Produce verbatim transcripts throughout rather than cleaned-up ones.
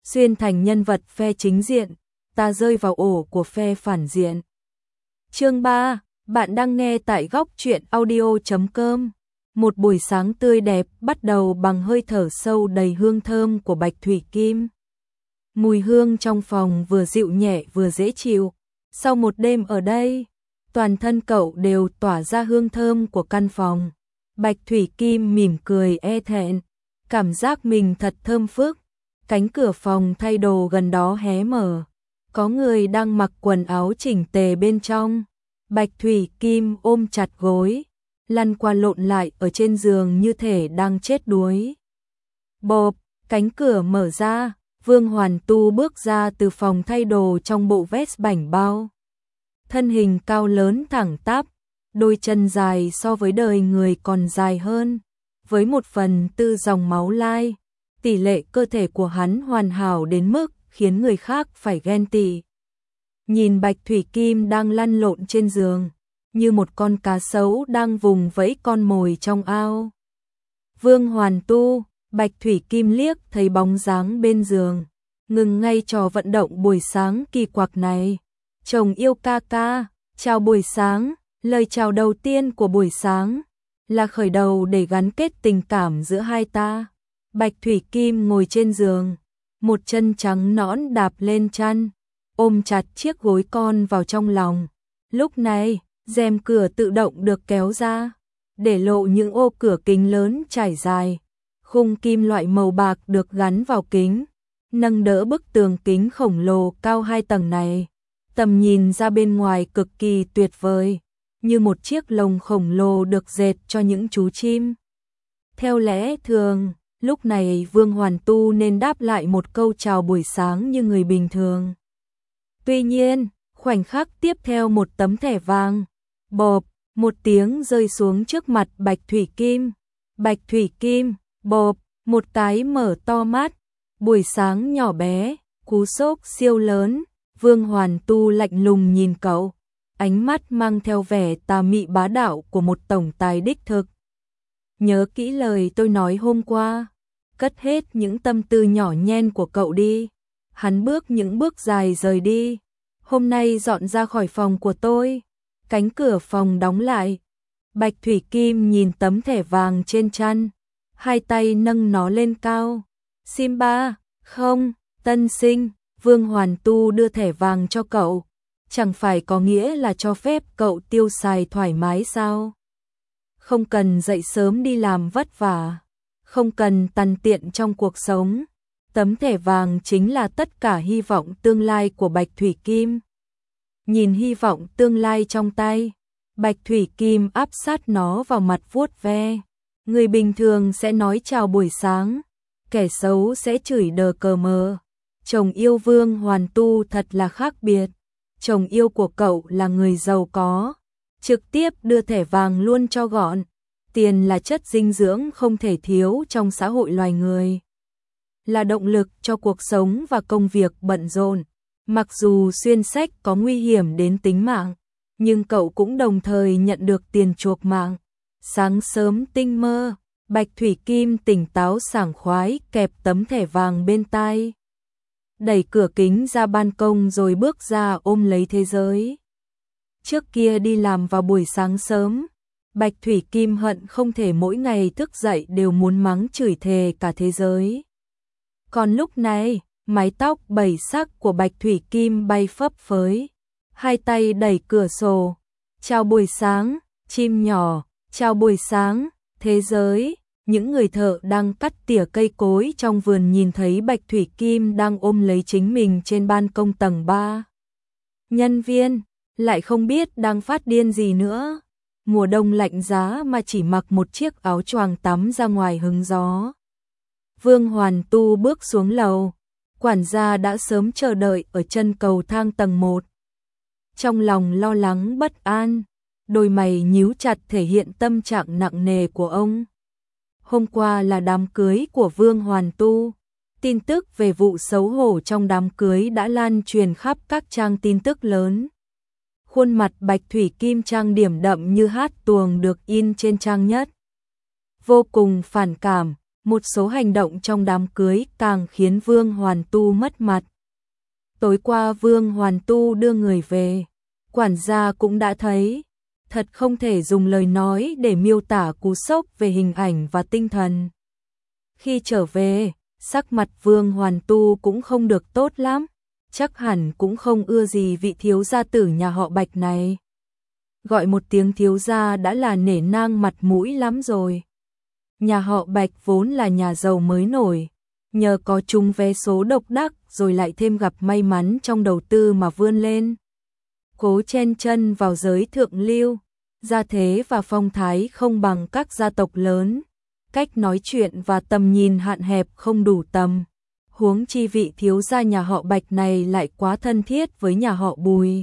xuyên thành nhân vật phe chính diện, ta rơi vào ổ của phe phản diện. Chương ba, bạn đang nghe tại góc truyện audio chấm com. Một buổi sáng tươi đẹp bắt đầu bằng hơi thở sâu đầy hương thơm của bạch thủy kim. Mùi hương trong phòng vừa dịu nhẹ vừa dễ chịu. Sau một đêm ở đây, toàn thân cậu đều tỏa ra hương thơm của căn phòng. Bạch thủy kim mỉm cười e thẹn, cảm giác mình thật thơm phức. Cánh cửa phòng thay đồ gần đó hé mở. Có người đang mặc quần áo chỉnh tề bên trong. Bạch thủy kim ôm chặt gối, lăn qua lộn lại ở trên giường như thể đang chết đuối. Bộp, cánh cửa mở ra, Vương Hoàn Tu bước ra từ phòng thay đồ trong bộ vest bảnh bao. Thân hình cao lớn thẳng tắp, đôi chân dài so với đời người còn dài hơn, với một phần tư dòng máu lai. Tỷ lệ cơ thể của hắn hoàn hảo đến mức khiến người khác phải ghen tị. Nhìn Bạch Thủy Kim đang lăn lộn trên giường, như một con cá sấu đang vùng vẫy con mồi trong ao. Vương Hoàn Tu, Bạch Thủy Kim liếc thấy bóng dáng bên giường, ngừng ngay trò vận động buổi sáng kỳ quặc này. Chồng yêu ca ca, chào buổi sáng, lời chào đầu tiên của buổi sáng, là khởi đầu để gắn kết tình cảm giữa hai ta. Bạch Thủy Kim ngồi trên giường, một chân trắng nõn đạp lên chăn, ôm chặt chiếc gối con vào trong lòng. Lúc này, rèm cửa tự động được kéo ra, để lộ những ô cửa kính lớn trải dài. Khung kim loại màu bạc được gắn vào kính, nâng đỡ bức tường kính khổng lồ cao hai tầng này. Tầm nhìn ra bên ngoài cực kỳ tuyệt vời, như một chiếc lồng khổng lồ được dệt cho những chú chim. Theo lẽ thường, lúc này Vương Hoàn Tu nên đáp lại một câu chào buổi sáng như người bình thường. Tuy nhiên, khoảnh khắc tiếp theo một tấm thẻ vàng, bộp, một tiếng rơi xuống trước mặt Bạch Thủy Kim. Bạch Thủy Kim, bộp, một cái mở to mắt. Buổi sáng nhỏ bé, cú sốc siêu lớn. Vương Hoàn Tu lạnh lùng nhìn cậu, ánh mắt mang theo vẻ tà mị bá đạo của một tổng tài đích thực. Nhớ kỹ lời tôi nói hôm qua, cất hết những tâm tư nhỏ nhen của cậu đi. Hắn bước những bước dài rời đi. Hôm nay dọn ra khỏi phòng của tôi. Cánh cửa phòng đóng lại. Bạch Thủy Kim nhìn tấm thẻ vàng trên chăn, hai tay nâng nó lên cao. Simba, không, tân sinh. Vương Hoàn Tu đưa thẻ vàng cho cậu, chẳng phải có nghĩa là cho phép cậu tiêu xài thoải mái sao? Không cần dậy sớm đi làm vất vả, không cần tằn tiện trong cuộc sống. Tấm thẻ vàng chính là tất cả hy vọng tương lai của Bạch Thủy Kim. Nhìn hy vọng tương lai trong tay, Bạch Thủy Kim áp sát nó vào mặt vuốt ve. Người bình thường sẽ nói chào buổi sáng, kẻ xấu sẽ chửi đờ cờ mờ. Chồng yêu Vương Hoàn Tu thật là khác biệt. Chồng yêu của cậu là người giàu có, trực tiếp đưa thẻ vàng luôn cho gọn. Tiền là chất dinh dưỡng không thể thiếu trong xã hội loài người, là động lực cho cuộc sống và công việc bận rộn. Mặc dù xuyên sách có nguy hiểm đến tính mạng, nhưng cậu cũng đồng thời nhận được tiền chuộc mạng. Sáng sớm tinh mơ, Bạch Thủy Kim tỉnh táo sảng khoái kẹp tấm thẻ vàng bên tai, đẩy cửa kính ra ban công rồi bước ra ôm lấy thế giới. Trước kia đi làm vào buổi sáng sớm, Bạch Thủy Kim hận không thể mỗi ngày thức dậy đều muốn mắng chửi thề cả thế giới. Còn lúc này, mái tóc bảy sắc của Bạch Thủy Kim bay phấp phới, hai tay đẩy cửa sổ. Chào buổi sáng, chim nhỏ, chào buổi sáng, thế giới. Những người thợ đang cắt tỉa cây cối trong vườn nhìn thấy Bạch Thủy Kim đang ôm lấy chính mình trên ban công tầng ba. Nhân viên lại không biết đang phát điên gì nữa. Mùa đông lạnh giá mà chỉ mặc một chiếc áo choàng tắm ra ngoài hứng gió. Vương Hoàn Tu bước xuống lầu, quản gia đã sớm chờ đợi ở chân cầu thang tầng một. Trong lòng lo lắng bất an, đôi mày nhíu chặt thể hiện tâm trạng nặng nề của ông. Hôm qua là đám cưới của Vương Hoàn Tu. Tin tức về vụ xấu hổ trong đám cưới đã lan truyền khắp các trang tin tức lớn. Khuôn mặt Bạch Thủy Kim trang điểm đậm như hát tuồng được in trên trang nhất. Vô cùng phản cảm, Một số hành động trong đám cưới càng khiến Vương Hoàn Tu mất mặt. Tối qua Vương Hoàn Tu đưa người về, quản gia cũng đã thấy, thật không thể dùng lời nói để miêu tả cú sốc về hình ảnh và tinh thần. Khi trở về, sắc mặt Vương Hoàn Tu cũng không được tốt lắm, chắc hẳn cũng không ưa gì vị thiếu gia tử nhà họ Bạch này. Gọi một tiếng thiếu gia đã là nể nang mặt mũi lắm rồi. Nhà họ Bạch vốn là nhà giàu mới nổi, nhờ có trúng vé số độc đắc rồi lại thêm gặp may mắn trong đầu tư mà vươn lên. Cố chen chân vào giới thượng lưu, gia thế và phong thái không bằng các gia tộc lớn, cách nói chuyện và tầm nhìn hạn hẹp không đủ tầm. Huống chi vị thiếu gia nhà họ Bạch này lại quá thân thiết với nhà họ Bùi.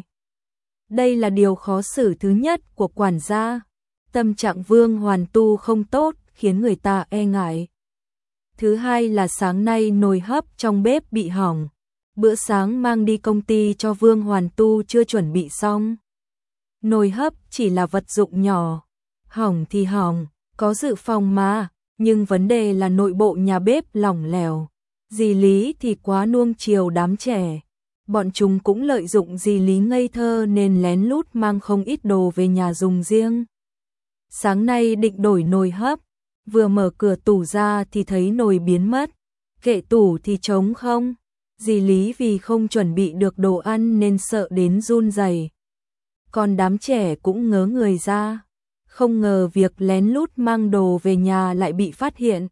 Đây là điều khó xử thứ nhất của quản gia. Tâm trạng Vương Hoàn Tu không tốt, khiến người ta e ngại. Thứ hai là sáng nay nồi hấp trong bếp bị hỏng. Bữa sáng mang đi công ty cho Vương Hoàn Tu chưa chuẩn bị xong. Nồi hấp chỉ là vật dụng nhỏ, hỏng thì hỏng, có dự phòng mà, nhưng vấn đề là nội bộ nhà bếp lỏng lẻo. Dì Lý thì quá nuông chiều đám trẻ. Bọn chúng cũng lợi dụng dì Lý ngây thơ nên lén lút mang không ít đồ về nhà dùng riêng. Sáng nay định đổi nồi hấp, vừa mở cửa tủ ra thì thấy nồi biến mất, kệ tủ thì trống không. Dì Lý vì không chuẩn bị được đồ ăn nên sợ đến run rẩy. Còn đám trẻ cũng ngớ người ra, không ngờ việc lén lút mang đồ về nhà lại bị phát hiện.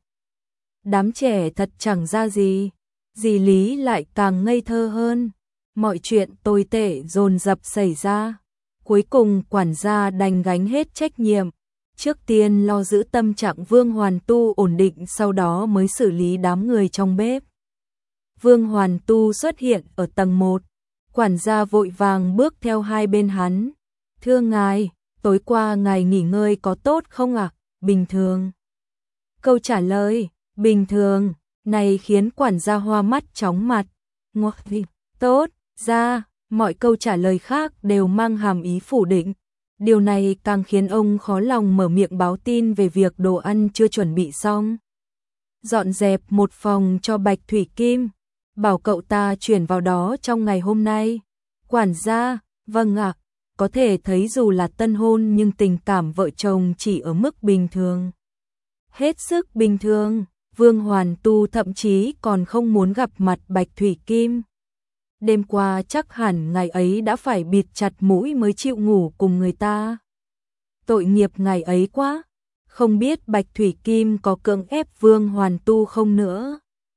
Đám trẻ thật chẳng ra gì, dì Lý lại càng ngây thơ hơn. Mọi chuyện tồi tệ dồn dập xảy ra. Cuối cùng quản gia đành gánh hết trách nhiệm. Trước tiên lo giữ tâm trạng Vương Hoàn Tu ổn định, sau đó mới xử lý đám người trong bếp. Vương Hoàn Tu xuất hiện ở tầng một. Quản gia vội vàng bước theo hai bên hắn. Thưa ngài, tối qua ngài nghỉ ngơi có tốt không ạ? À? Bình thường. Câu trả lời, bình thường, này khiến quản gia hoa mắt chóng mặt. Ngoặc gì? Tốt, ra, mọi câu trả lời khác đều mang hàm ý phủ định. Điều này càng khiến ông khó lòng mở miệng báo tin về việc đồ ăn chưa chuẩn bị xong. Dọn dẹp một phòng cho Bạch Thủy Kim, bảo cậu ta chuyển vào đó trong ngày hôm nay. Quản gia, vâng ạ, có thể thấy dù là tân hôn nhưng tình cảm vợ chồng chỉ ở mức bình thường. Hết sức bình thường, Vương Hoàn Tu thậm chí còn không muốn gặp mặt Bạch Thủy Kim. Đêm qua chắc hẳn ngày ấy đã phải bịt chặt mũi mới chịu ngủ cùng người ta. Tội nghiệp ngày ấy quá, không biết Bạch Thủy Kim có cưỡng ép Vương Hoàn Tu không nữa.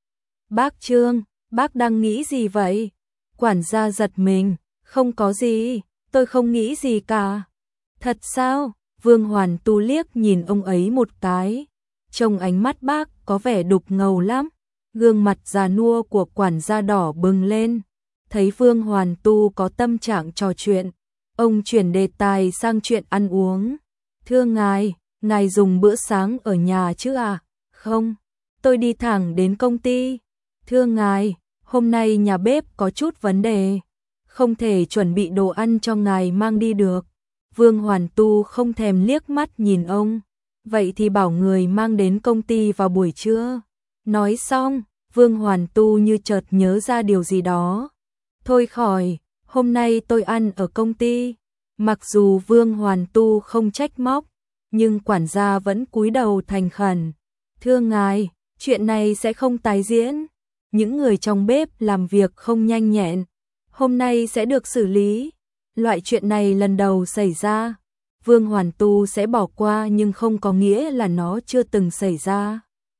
Bác Trương, bác đang nghĩ gì vậy? Quản gia giật mình, không có gì, tôi không nghĩ gì cả. Thật sao? Vương Hoàn Tu liếc nhìn ông ấy một cái. Trông ánh mắt bác có vẻ đục ngầu lắm. Gương mặt già nua của quản gia đỏ bừng lên. Thấy Vương Hoàn Tu có tâm trạng trò chuyện, ông chuyển đề tài sang chuyện ăn uống. Thưa ngài, ngài dùng bữa sáng ở nhà chứ à? Không, tôi đi thẳng đến công ty. Thưa ngài, hôm nay nhà bếp có chút vấn đề, không thể chuẩn bị đồ ăn cho ngài mang đi được. Vương Hoàn Tu không thèm liếc mắt nhìn ông. Vậy thì bảo người mang đến công ty vào buổi trưa. Nói xong, Vương Hoàn Tu như chợt nhớ ra điều gì đó. Thôi khỏi, hôm nay tôi ăn ở công ty. Mặc dù Vương Hoàn Tu không trách móc, nhưng quản gia vẫn cúi đầu thành khẩn. Thưa ngài, chuyện này sẽ không tái diễn. Những người trong bếp làm việc không nhanh nhẹn, hôm nay sẽ được xử lý. Loại chuyện này lần đầu xảy ra, Vương Hoàn Tu sẽ bỏ qua nhưng không có nghĩa là nó chưa từng xảy ra.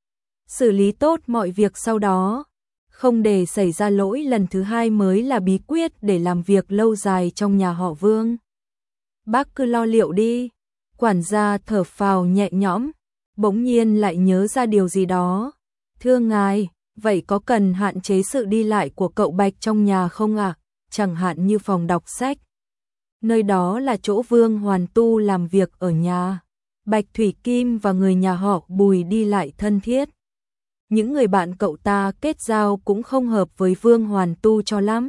Xử lý tốt mọi việc sau đó, không để xảy ra lỗi lần thứ hai mới là bí quyết để làm việc lâu dài trong nhà họ Vương. Bác cứ lo liệu đi. Quản gia thở phào nhẹ nhõm, bỗng nhiên lại nhớ ra điều gì đó. Thưa ngài, vậy có cần hạn chế sự đi lại của cậu Bạch trong nhà không ạ? À? Chẳng hạn như phòng đọc sách. Nơi đó là chỗ Vương Hoàn Tu làm việc ở nhà. Bạch Thủy Kim và người nhà họ Bùi đi lại thân thiết. Những người bạn cậu ta kết giao cũng không hợp với Vương Hoàn Tu cho lắm.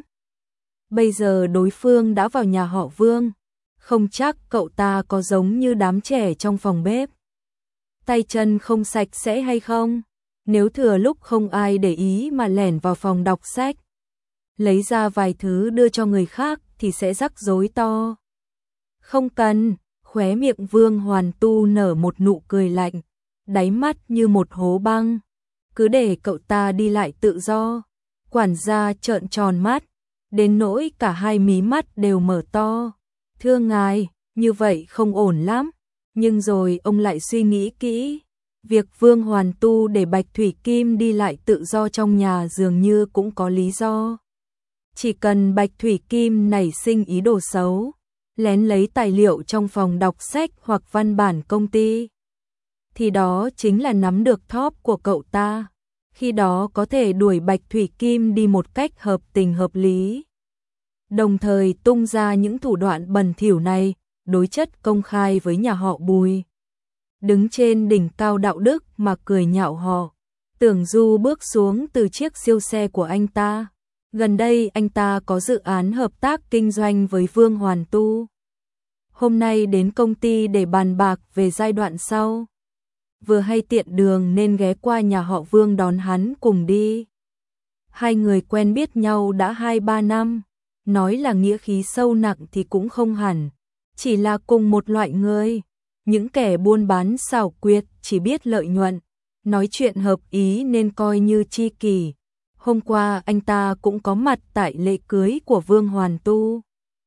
Bây giờ đối phương đã vào nhà họ Vương, không chắc cậu ta có giống như đám trẻ trong phòng bếp. Tay chân không sạch sẽ hay không? Nếu thừa lúc không ai để ý mà lẻn vào phòng đọc sách, lấy ra vài thứ đưa cho người khác thì sẽ rắc rối to. Không cần, khóe miệng Vương Hoàn Tu nở một nụ cười lạnh, đáy mắt như một hố băng. Cứ để cậu ta đi lại tự do. Quản gia trợn tròn mắt, đến nỗi cả hai mí mắt đều mở to. Thưa ngài, như vậy không ổn lắm. Nhưng rồi ông lại suy nghĩ kỹ. Việc Vương Hoàn Tu để Bạch Thủy Kim đi lại tự do trong nhà dường như cũng có lý do. Chỉ cần Bạch Thủy Kim nảy sinh ý đồ xấu, lén lấy tài liệu trong phòng đọc sách hoặc văn bản công ty, thì đó chính là nắm được thóp của cậu ta. Khi đó có thể đuổi Bạch Thủy Kim đi một cách hợp tình hợp lý. Đồng thời tung ra những thủ đoạn bẩn thỉu này, đối chất công khai với nhà họ Bùi. Đứng trên đỉnh cao đạo đức mà cười nhạo họ. Tưởng Du bước xuống từ chiếc siêu xe của anh ta. Gần đây anh ta có dự án hợp tác kinh doanh với Vương Hoàn Tu. Hôm nay đến công ty để bàn bạc về giai đoạn sau. Vừa hay tiện đường nên ghé qua nhà họ Vương đón hắn cùng đi. Hai người quen biết nhau đã hai ba năm. Nói là nghĩa khí sâu nặng thì cũng không hẳn. Chỉ là cùng một loại người. Những kẻ buôn bán xảo quyệt chỉ biết lợi nhuận. Nói chuyện hợp ý nên coi như tri kỷ. Hôm qua anh ta cũng có mặt tại lễ cưới của Vương Hoàn Tu.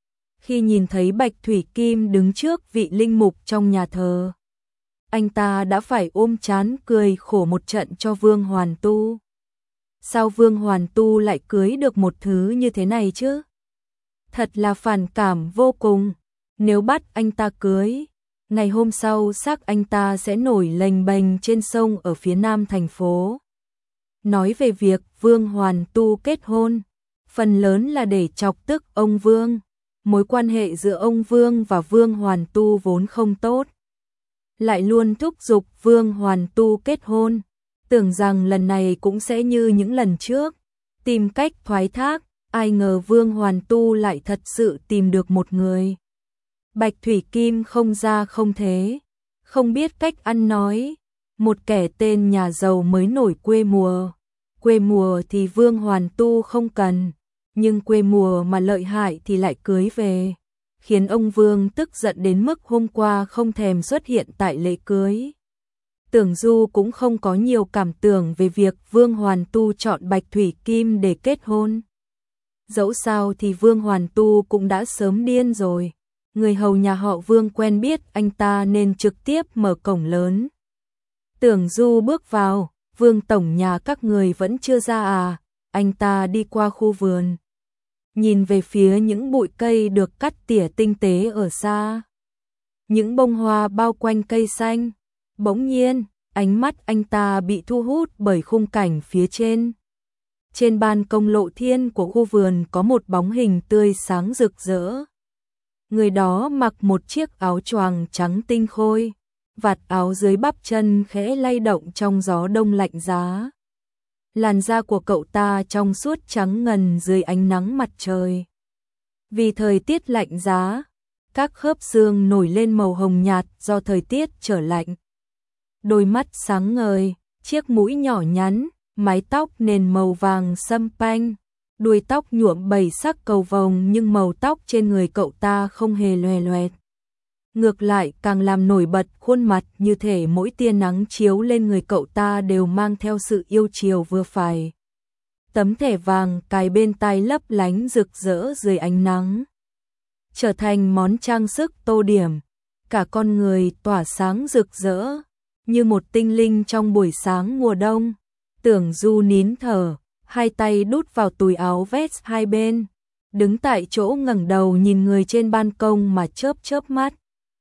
Khi nhìn thấy Bạch Thủy Kim đứng trước vị linh mục trong nhà thờ, anh ta đã phải ôm trán cười khổ một trận cho Vương Hoàn Tu. Sao Vương Hoàn Tu lại cưới được một thứ như thế này chứ? Thật là phản cảm vô cùng. Nếu bắt anh ta cưới, ngày hôm sau xác anh ta sẽ nổi lềnh bềnh trên sông ở phía nam thành phố. Nói về việc Vương Hoàn Tu kết hôn, phần lớn là để chọc tức ông Vương. Mối quan hệ giữa ông Vương và Vương Hoàn Tu vốn không tốt. Lại luôn thúc giục Vương Hoàn Tu kết hôn, tưởng rằng lần này cũng sẽ như những lần trước, tìm cách thoái thác, ai ngờ Vương Hoàn Tu lại thật sự tìm được một người. Bạch Thủy Kim không ra không thế, không biết cách ăn nói, một kẻ tên nhà giàu mới nổi quê mùa. Quê mùa thì Vương Hoàn Tu không cần, nhưng quê mùa mà lợi hại thì lại cưới về, khiến ông Vương tức giận đến mức hôm qua không thèm xuất hiện tại lễ cưới. Tưởng Du cũng không có nhiều cảm tưởng về việc Vương Hoàn Tu chọn Bạch Thủy Kim để kết hôn. Dẫu sao thì Vương Hoàn Tu cũng đã sớm điên rồi. Người hầu nhà họ Vương quen biết anh ta nên trực tiếp mở cổng lớn. Tưởng Du bước vào, Vương tổng nhà các người vẫn chưa ra à? Anh ta đi qua khu vườn, nhìn về phía những bụi cây được cắt tỉa tinh tế ở xa. Những bông hoa bao quanh cây xanh. Bỗng nhiên, ánh mắt anh ta bị thu hút bởi khung cảnh phía trên. Trên ban công lộ thiên của khu vườn có một bóng hình tươi sáng rực rỡ. Người đó mặc một chiếc áo choàng trắng tinh khôi, vạt áo dưới bắp chân khẽ lay động trong gió đông lạnh giá. Làn da của cậu ta trong suốt trắng ngần dưới ánh nắng mặt trời. Vì thời tiết lạnh giá, các khớp xương nổi lên màu hồng nhạt do thời tiết trở lạnh. Đôi mắt sáng ngời, chiếc mũi nhỏ nhắn, mái tóc nền màu vàng sâm panh, đuôi tóc nhuộm bảy sắc cầu vồng nhưng màu tóc trên người cậu ta không hề loè loẹt. Ngược lại càng làm nổi bật khuôn mặt, như thể mỗi tia nắng chiếu lên người cậu ta đều mang theo sự yêu chiều vừa phải. Tấm thẻ vàng cài bên tai lấp lánh rực rỡ dưới ánh nắng, trở thành món trang sức tô điểm. Cả con người tỏa sáng rực rỡ, như một tinh linh trong buổi sáng mùa đông. Tưởng Du nín thở, hai tay đút vào túi áo vest hai bên, đứng tại chỗ ngẩng đầu nhìn người trên ban công mà chớp chớp mắt.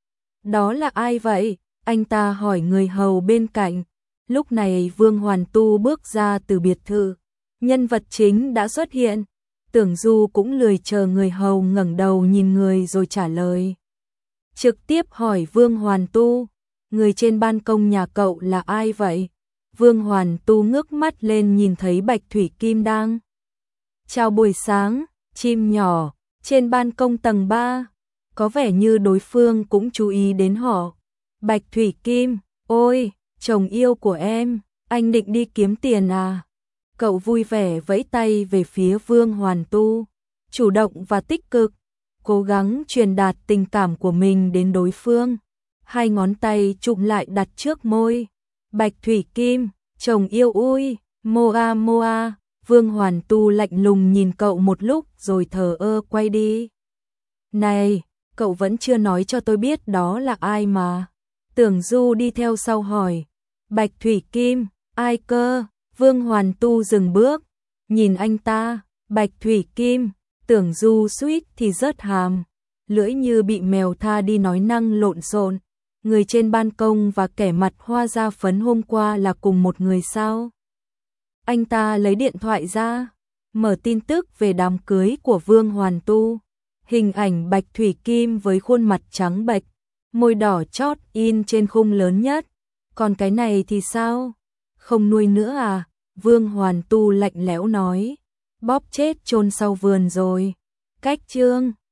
Đó là ai vậy? Anh ta hỏi người hầu bên cạnh. Lúc này Vương Hoàn Tu bước ra từ biệt thự. Nhân vật chính đã xuất hiện. Tưởng Du cũng lười chờ người hầu ngẩng đầu nhìn người rồi trả lời. Trực tiếp hỏi Vương Hoàn Tu, người trên ban công nhà cậu là ai vậy? Vương Hoàn Tu ngước mắt lên nhìn thấy Bạch Thủy Kim đang chào buổi sáng, chim nhỏ, trên ban công tầng ba. Có vẻ như đối phương cũng chú ý đến họ. Bạch Thủy Kim, ôi, chồng yêu của em, Anh định đi kiếm tiền à? Cậu vui vẻ vẫy tay về phía Vương Hoàn Tu, chủ động và tích cực, cố gắng truyền đạt tình cảm của mình đến đối phương. Hai ngón tay chụm lại đặt trước môi. Bạch Thủy Kim, chồng yêu ui, moa moa. Vương Hoàn Tu lạnh lùng nhìn cậu một lúc rồi thờ ơ quay đi. Này, cậu vẫn chưa nói cho tôi biết đó là ai mà. Tưởng Du đi theo sau hỏi. Bạch Thủy Kim, ai cơ? Vương Hoàn Tu dừng bước, nhìn anh ta. Bạch Thủy Kim, Tưởng Du suýt thì rớt hàm, lưỡi như bị mèo tha đi nói năng lộn xộn. Người trên ban công và kẻ mặt hoa da phấn hôm qua là cùng một người sao? Anh ta lấy điện thoại ra, mở tin tức về đám cưới của Vương Hoàn Tu. Hình ảnh Bạch Thủy Kim với khuôn mặt trắng bệch, môi đỏ chót in trên khung lớn nhất. Còn cái này thì sao? Không nuôi nữa à? Vương Hoàn Tu lạnh lẽo nói. Bóp chết chôn sau vườn rồi. Cách chương